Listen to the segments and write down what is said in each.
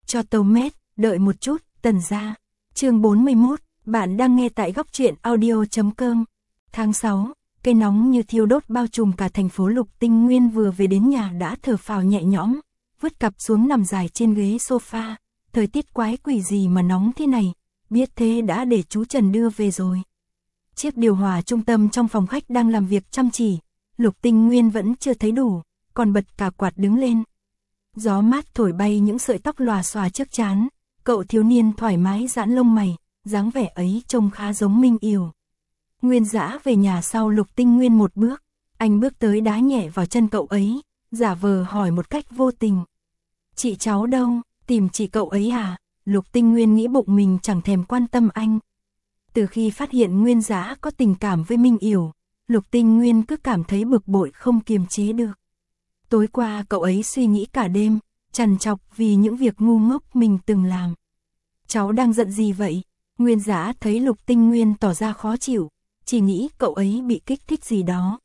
Cho Tomet, đợi một chút, Tần gia. Chương 41, bạn đang nghe tại góc truyện audio.com. Tháng 6, cây nóng như thiêu đốt bao trùm cả thành phố. Lục Tinh Nguyên vừa về đến nhà đã thở phào nhẹ nhõm, vứt cặp xuống nằm dài trên ghế sofa. Thời tiết quái quỷ gì mà nóng thế này, biết thế đã để chú Trần đưa về rồi. Chiếc điều hòa trung tâm trong phòng khách đang làm việc chăm chỉ, Lục Tinh Nguyên vẫn chưa thấy đủ, còn bật cả quạt đứng lên. Gió mát thổi bay những sợi tóc lòa xòa trước trán, cậu thiếu niên thoải mái giãn lông mày, dáng vẻ ấy trông khá giống Minh Yểu. Nguyên Dã về nhà sau Lục Tinh Nguyên một bước, anh bước tới đá nhẹ vào chân cậu ấy, giả vờ hỏi một cách vô tình. Chị cháu đâu, tìm chị cậu ấy à? Lục Tinh Nguyên nghĩ bụng mình chẳng thèm quan tâm anh. Từ khi phát hiện Nguyên Dã có tình cảm với Minh Yểu, Lục Tinh Nguyên cứ cảm thấy bực bội không kiềm chế được. Tối qua cậu ấy suy nghĩ cả đêm, trằn trọc vì những việc ngu ngốc mình từng làm. Cháu đang giận gì vậy? Nguyên Dã thấy Lục Tinh Nguyên tỏ ra khó chịu, chỉ nghĩ cậu ấy bị kích thích gì đó.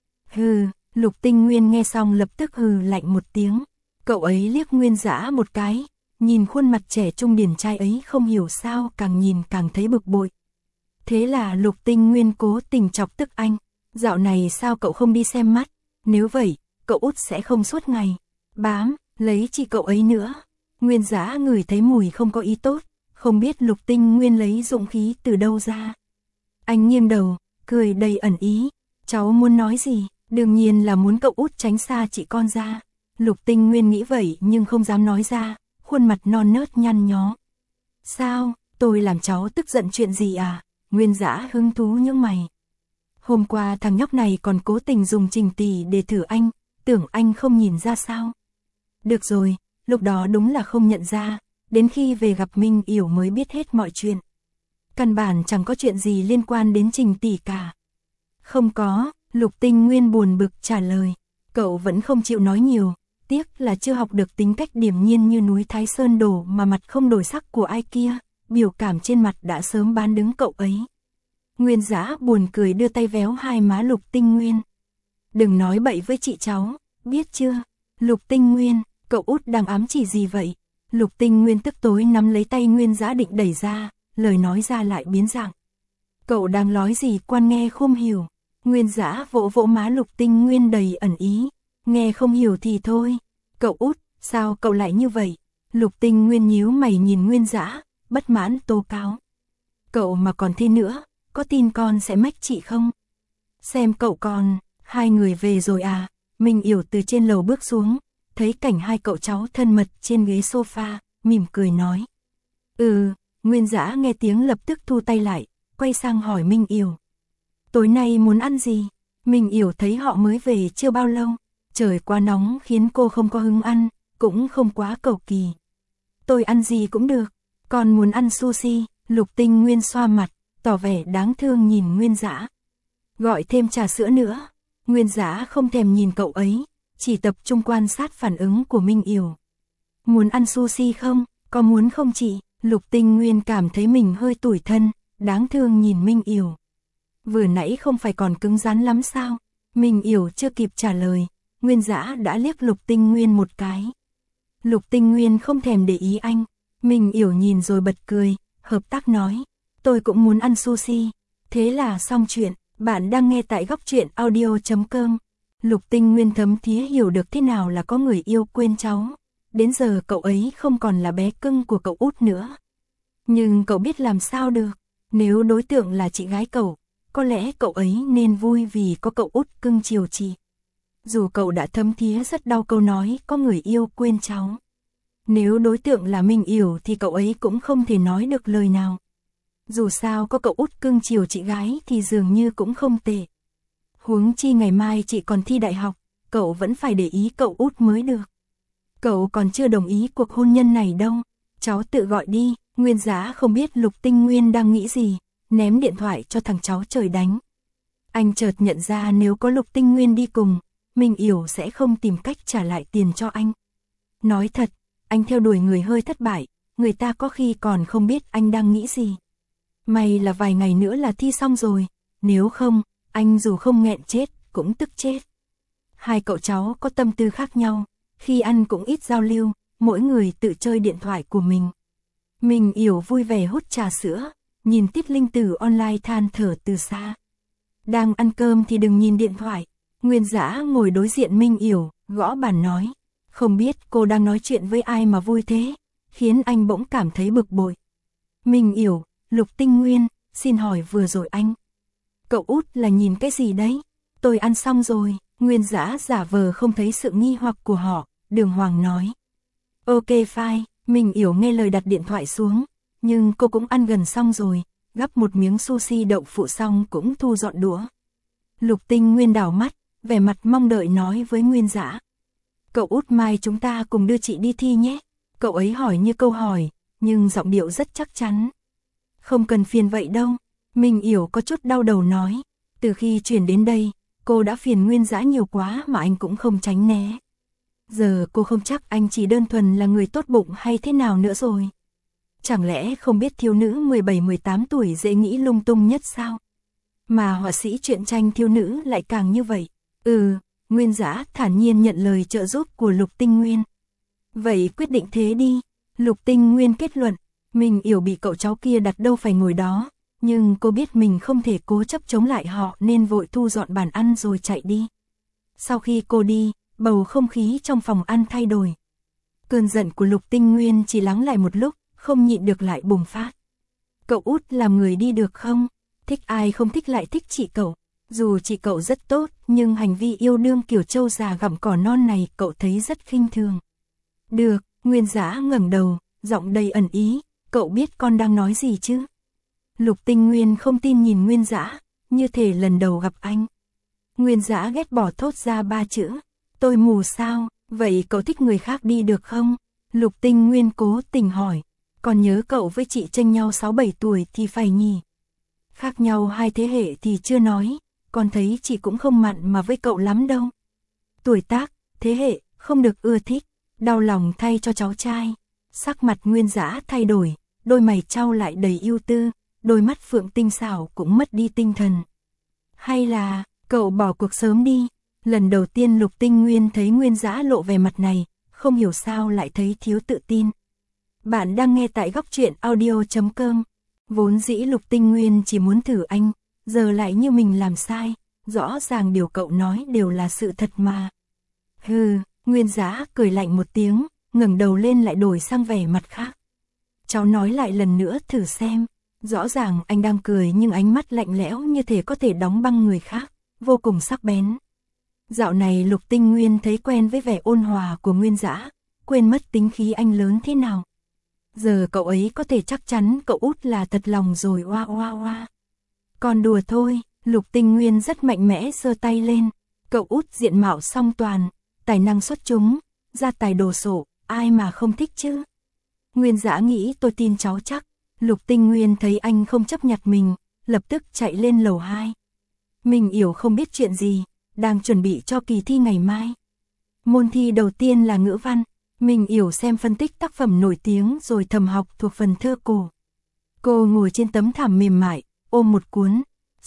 Hừ, Lục Tinh Nguyên nghe xong lập tức hừ lạnh một tiếng. Cậu ấy liếc Nguyên Dã một cái, nhìn khuôn mặt trẻ trung điển trai ấy không hiểu sao càng nhìn càng thấy bực bội. Thế là Lục Tinh Nguyên cố tình chọc tức anh. Dạo này sao cậu không đi xem mắt? Nếu vậy, cậu út sẽ không suốt ngày bám lấy chị cậu ấy nữa. Nguyên Dã ngửi thấy mùi không có ý tốt, không biết Lục Tinh Nguyên lấy dũng khí từ đâu ra. Anh nghiêng đầu, cười đầy ẩn ý. Cháu muốn nói gì? Đương nhiên là muốn cậu út tránh xa chị con ra. Lục Tinh Nguyên nghĩ vậy nhưng không dám nói ra, khuôn mặt non nớt nhăn nhó. Sao, tôi làm cháu tức giận chuyện gì à? Nguyên Dã hứng thú nhướng mày. Hôm qua thằng nhóc này còn cố tình dùng Trình Tỷ để thử anh, tưởng anh không nhìn ra sao? Được rồi, lúc đó đúng là không nhận ra, đến khi về gặp Minh Yểu mới biết hết mọi chuyện. Căn bản chẳng có chuyện gì liên quan đến Trình Tỷ cả. Không có, Lục Tinh Nguyên buồn bực trả lời. Cậu vẫn không chịu nói nhiều, tiếc là chưa học được tính cách điềm nhiên như núi Thái Sơn đổ mà mặt không đổi sắc của ai kia, biểu cảm trên mặt đã sớm bán đứng cậu ấy. Nguyên Dã buồn cười đưa tay véo hai má Lục Tinh Nguyên. Đừng nói bậy với chị cháu, biết chưa? Lục Tinh Nguyên, cậu út đang ám chỉ gì vậy? Lục Tinh Nguyên tức tối nắm lấy tay Nguyên Dã định đẩy ra, lời nói ra lại biến dạng. Cậu đang nói gì quan nghe không hiểu. Nguyên Dã vỗ vỗ má Lục Tinh Nguyên đầy ẩn ý. Nghe không hiểu thì thôi. Cậu út, sao cậu lại như vậy? Lục Tinh Nguyên nhíu mày nhìn Nguyên Dã, bất mãn tố cáo. Cậu mà còn thế nữa, có tin con sẽ mách chị không? Xem cậu còn, hai người về rồi à? Minh Yểu từ trên lầu bước xuống, thấy cảnh hai cậu cháu thân mật trên ghế sofa, mỉm cười nói. Nguyên Dã nghe tiếng lập tức thu tay lại, quay sang hỏi Minh Yểu. Tối nay muốn ăn gì? Minh Yểu thấy họ mới về chưa bao lâu, trời quá nóng khiến cô không có hứng ăn, cũng không quá cầu kỳ. Tôi ăn gì cũng được, con muốn ăn sushi. Lục Tinh Nguyên xoa mặt, tỏ vẻ đáng thương nhìn Nguyên Dã. Gọi thêm trà sữa nữa. Nguyên Dã không thèm nhìn cậu ấy, chỉ tập trung quan sát phản ứng của Minh Yểu. Muốn ăn sushi không? Có muốn không chị? Lục Tinh Nguyên cảm thấy mình hơi tủi thân, đáng thương nhìn Minh Yểu. Vừa nãy không phải còn cứng rắn lắm sao? Minh Yểu chưa kịp trả lời, Nguyên Dã đã liếc Lục Tinh Nguyên một cái. Lục Tinh Nguyên không thèm để ý anh. Minh Yểu nhìn rồi bật cười, hợp tác nói. Tôi cũng muốn ăn sushi. Thế là xong chuyện. Bạn đang nghe tại góc truyện audio.com. Lục Tinh Nguyên thấm thía hiểu được thế nào là có người yêu quên cháu. Đến giờ cậu ấy không còn là bé cưng của cậu út nữa. Nhưng cậu biết làm sao được. Nếu đối tượng là chị gái cậu, có lẽ cậu ấy nên vui vì có cậu út cưng chiều chị. Dù cậu đã thấm thía rất đau câu nói có người yêu quên cháu. Nếu đối tượng là Minh Yểu thì cậu ấy cũng không thể nói được lời nào. Dù sao có cậu út cưng chiều chị gái thì dường như cũng không tệ. Huống chi ngày mai chị còn thi đại học, cậu vẫn phải để ý cậu út mới được. Cậu còn chưa đồng ý cuộc hôn nhân này đâu, cháu tự gọi đi. Nguyên Dã không biết Lục Tinh Nguyên đang nghĩ gì, ném điện thoại cho thằng cháu trời đánh. Anh chợt nhận ra nếu có Lục Tinh Nguyên đi cùng, Minh Yểu sẽ không tìm cách trả lại tiền cho anh. Nói thật, anh theo đuổi người hơi thất bại, người ta có khi còn không biết anh đang nghĩ gì. May là vài ngày nữa là thi xong rồi, nếu không, anh dù không nghẹn chết, cũng tức chết. Hai cậu cháu có tâm tư khác nhau, khi ăn cũng ít giao lưu, mỗi người tự chơi điện thoại của mình. Mình Yểu vui vẻ hút trà sữa, nhìn Tiết Linh Tử online than thở từ xa. Đang ăn cơm thì đừng nhìn điện thoại. Nguyên Dã ngồi đối diện Minh Yểu, gõ bàn nói. Không biết cô đang nói chuyện với ai mà vui thế, khiến anh bỗng cảm thấy bực bội. Minh Yểu, Lục Tinh Nguyên, xin hỏi vừa rồi anh. Cậu út là nhìn cái gì đấy? Tôi ăn xong rồi. Nguyên Dã giả vờ không thấy sự nghi hoặc của họ, đường hoàng nói. Ok fine, Minh Yểu nghe lời đặt điện thoại xuống, nhưng cô cũng ăn gần xong rồi, gắp một miếng sushi đậu phụ xong cũng thu dọn đũa. Lục Tinh Nguyên đảo mắt, vẻ mặt mong đợi nói với Nguyên Dã. Cậu út mai chúng ta cùng đưa chị đi thi nhé. Cậu ấy hỏi như câu hỏi, nhưng giọng điệu rất chắc chắn. Không cần phiền vậy đâu, Minh Yểu có chút đau đầu nói. Từ khi chuyển đến đây, cô đã phiền Nguyên Dã nhiều quá mà anh cũng không tránh né. Giờ cô không chắc anh chỉ đơn thuần là người tốt bụng hay thế nào nữa rồi. Chẳng lẽ không biết thiếu nữ 17-18 tuổi dễ nghĩ lung tung nhất sao? Mà họa sĩ truyện tranh thiếu nữ lại càng như vậy. Nguyên Dã thản nhiên nhận lời trợ giúp của Lục Tinh Nguyên. Vậy quyết định thế đi. Lục Tinh Nguyên kết luận, mình Yểu bị cậu cháu kia đặt đâu phải ngồi đó. Nhưng cô biết mình không thể cố chấp chống lại họ nên vội thu dọn bàn ăn rồi chạy đi. Sau khi cô đi, bầu không khí trong phòng ăn thay đổi. Cơn giận của Lục Tinh Nguyên chỉ lắng lại một lúc, không nhịn được lại bùng phát. Cậu út làm người đi được không? Thích ai không thích lại thích chị cậu. Dù chị cậu rất tốt, nhưng hành vi yêu đương kiểu trâu già gặm cỏ non này cậu thấy rất khinh thường. Được, Nguyên Dã ngẩng đầu, giọng đầy ẩn ý, cậu biết con đang nói gì chứ? Lục Tinh Nguyên không tin nhìn Nguyên Dã, như thể lần đầu gặp anh. Nguyên Dã ghét bỏ thốt ra 3 chữ. Tôi mù sao, vậy cậu thích người khác đi được không? Lục Tinh Nguyên cố tình hỏi. Còn nhớ cậu với chị chênh nhau 6-7 tuổi thì phải nhỉ? Khác nhau 2 thế hệ thì chưa nói, con thấy chị cũng không mặn mà với cậu lắm đâu. Tuổi tác, thế hệ, không được ưa thích, đau lòng thay cho cháu trai. Sắc mặt Nguyên Dã thay đổi, đôi mày chau lại đầy ưu tư, đôi mắt phượng tinh xảo cũng mất đi tinh thần. Hay là, cậu bỏ cuộc sớm đi. Lần đầu tiên Lục Tinh Nguyên thấy Nguyên Dã lộ vẻ mặt này, không hiểu sao lại thấy thiếu tự tin. Bạn đang nghe tại góc truyện audio.com. Vốn dĩ Lục Tinh Nguyên chỉ muốn thử anh, giờ lại như mình làm sai, rõ ràng điều cậu nói đều là sự thật mà. Nguyên Dã cười lạnh một tiếng, ngẩng đầu lên lại đổi sang vẻ mặt khác. Cháu nói lại lần nữa thử xem. Rõ ràng anh đang cười nhưng ánh mắt lạnh lẽo như thể có thể đóng băng người khác, vô cùng sắc bén. Dạo này Lục Tinh Nguyên thấy quen với vẻ ôn hòa của Nguyên Dã, quên mất tính khí anh lớn thế nào. Giờ cậu ấy có thể chắc chắn cậu út là thật lòng rồi oa oa oa. Còn đùa thôi, Lục Tinh Nguyên rất mạnh mẽ giơ tay lên. Cậu út diện mạo song toàn, tài năng xuất chúng, gia tài đồ sộ, ai mà không thích chứ. Nguyên Dã nghĩ tôi tin cháu chắc. Lục Tinh Nguyên thấy anh không chấp nhặt mình, lập tức chạy lên lầu 2. Mình Yểu không biết chuyện gì, đang chuẩn bị cho kỳ thi ngày mai. Môn thi đầu tiên là ngữ văn, mình Yểu xem phân tích tác phẩm nổi tiếng rồi thầm học thuộc phần thơ cổ. Cô ngồi trên tấm thảm mềm mại, ôm một cuốn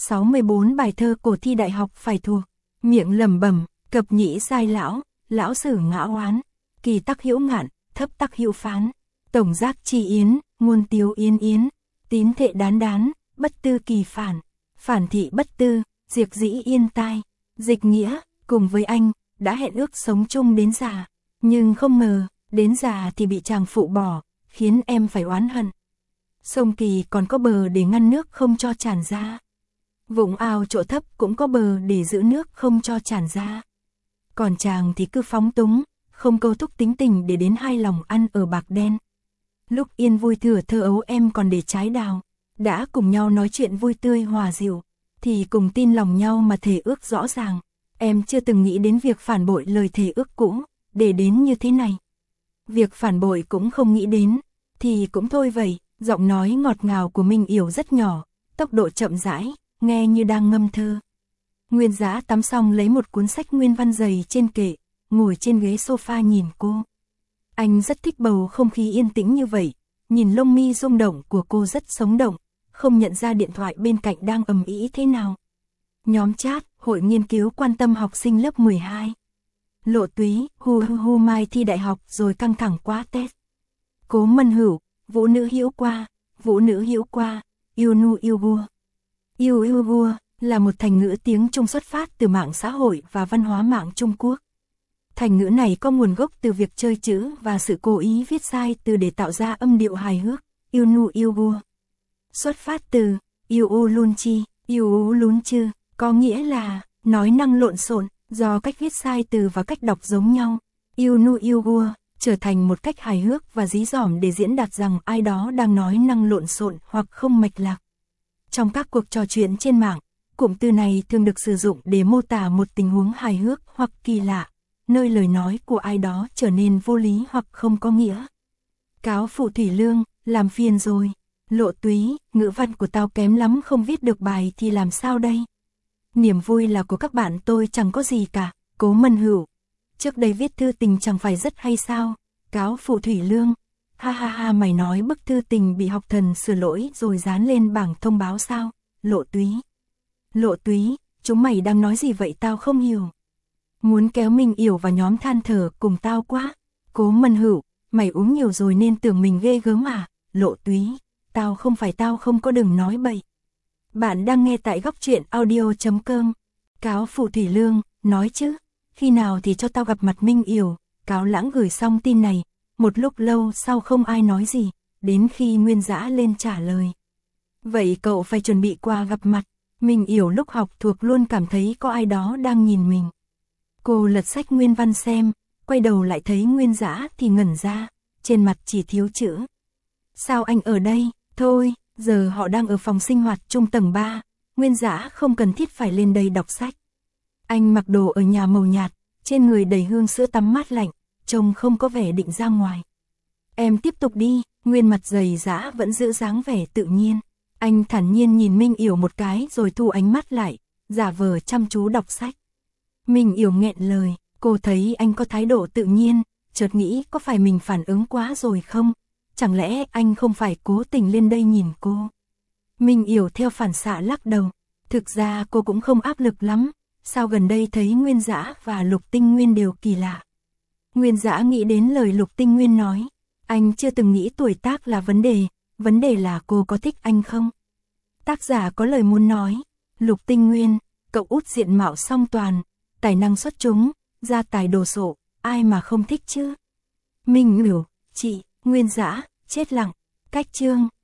64 bài thơ cổ thi đại học phải thuộc, miệng lẩm bẩm, cập nhĩ giai lão, lão sử ngã oán, kỳ tắc hữu ngạn, thấp tắc hữu phán, tổng giác chi yến, ngôn tiếu yên yến, tín thệ đán đán, bất tư kỳ phản, phản thị bất tư, diệt dĩ yên tai. Dịch nghĩa, cùng với anh, đã hẹn ước sống chung đến già, nhưng không ngờ, đến già thì bị chàng phụ bỏ, khiến em phải oán hận. Sông Kỳ còn có bờ để ngăn nước không cho tràn ra. Vũng ao chỗ thấp cũng có bờ để giữ nước không cho tràn ra. Còn chàng thì cứ phóng túng, không câu thúc tính tình để đến hai lòng ăn ở bạc đen. Lúc yên vui thừa thơ ấu em còn để trái đào, đã cùng nhau nói chuyện vui tươi hòa dịu, thì cùng tin lòng nhau mà thề ước rõ ràng. Em chưa từng nghĩ đến việc phản bội lời thề ước cũ, để đến như thế này. Việc phản bội cũng không nghĩ đến, thì cũng thôi vậy. Giọng nói ngọt ngào của Minh Yểu rất nhỏ, tốc độ chậm rãi, nghe như đang ngâm thơ. Nguyên Dã tắm xong lấy một cuốn sách nguyên văn dày trên kệ, ngồi trên ghế sofa nhìn cô. Anh rất thích bầu không khí yên tĩnh như vậy, nhìn lông mi rung động của cô rất sống động, không nhận ra điện thoại bên cạnh đang ầm ĩ thế nào. Nhóm chat, hội nghiên cứu quan tâm học sinh lớp 12. Lộ Túy, hu mai thi đại học rồi căng thẳng quá test. Cố Mân Hữu, vũ nữ hữu qua, yêu nu yêu vua. Yêu vua là một thành ngữ tiếng Trung xuất phát từ mạng xã hội và văn hóa mạng Trung Quốc. Thành ngữ này có nguồn gốc từ việc chơi chữ và sự cố ý viết sai từ để tạo ra âm điệu hài hước, yêu nu yêu vua. Xuất phát từ yêu u lún chư, có nghĩa là nói năng lộn xộn, do cách viết sai từ và cách đọc giống nhau. Yêu nu yêu vua trở thành một cách hài hước và dí dỏm để diễn đạt rằng ai đó đang nói năng lộn xộn hoặc không mạch lạc. Trong các cuộc trò chuyện trên mạng, cụm từ này thường được sử dụng để mô tả một tình huống hài hước hoặc kỳ lạ, nơi lời nói của ai đó trở nên vô lý hoặc không có nghĩa. Cáo phụ Thủy Lương, làm phiền rồi. Lộ Túy, ngữ văn của tao kém lắm, không viết được bài thì làm sao đây? Niềm vui là của các bạn, tôi chẳng có gì cả. Cố Mân Hữu, trước đây viết thư tình chẳng phải rất hay sao? Cáo phụ Thủy Lương, ha ha ha, mày nói bức thư tình bị học thần sửa lỗi rồi dán lên bảng thông báo sao? Lộ Túy, chúng mày đang nói gì vậy, tao không hiểu. Muốn kéo Minh Yểu vào nhóm than thở cùng tao quá. Cố Mân Hữu, mày uống nhiều rồi nên tưởng mình ghê gớm à? Lộ Túy, tao không có, đừng nói bậy. Bạn đang nghe tại góc truyện audio.com. Cáo phụ Thủy Lương, nói chứ, khi nào thì cho tao gặp mặt Minh Yểu. Cáo Lãng gửi xong tin này, một lúc lâu sau không ai nói gì, đến khi Nguyên Dã lên trả lời. Vậy cậu phải chuẩn bị qua gặp mặt. Minh Yểu lúc học thuộc luôn cảm thấy có ai đó đang nhìn mình. Cô lật sách nguyên văn xem, quay đầu lại thấy Nguyên Dã thì ngẩn ra, trên mặt chỉ thiếu chữ. Sao anh ở đây? Thôi, giờ họ đang ở phòng sinh hoạt chung tầng 3, Nguyên Dã không cần thiết phải lên đây đọc sách. Anh mặc đồ ở nhà màu nhạt, trên người đầy hương sữa tắm mát lạnh, trông không có vẻ định ra ngoài. Em tiếp tục đi. Nguyên mặt dày Dã vẫn giữ dáng vẻ tự nhiên. Anh thản nhiên nhìn Minh Yểu một cái rồi thu ánh mắt lại, giả vờ chăm chú đọc sách. Minh Yểu nghẹn lời, cô thấy anh có thái độ tự nhiên, chợt nghĩ có phải mình phản ứng quá rồi không? Chẳng lẽ anh không phải cố tình lên đây nhìn cô? Minh Yểu theo phản xạ lắc đầu. Thực ra cô cũng không áp lực lắm. Sao gần đây thấy Nguyên Dã và Lục Tinh Nguyên đều kỳ lạ? Nguyên Dã nghĩ đến lời Lục Tinh Nguyên nói. Anh chưa từng nghĩ tuổi tác là vấn đề là cô có thích anh không? Tác giả có lời muốn nói. Lục Tinh Nguyên, cậu út diện mạo song toàn, tài năng xuất chúng, gia tài đồ sộ, ai mà không thích chứ? Minh Yểu, chị. Nguyên Dã, chết lặng. Cách chương.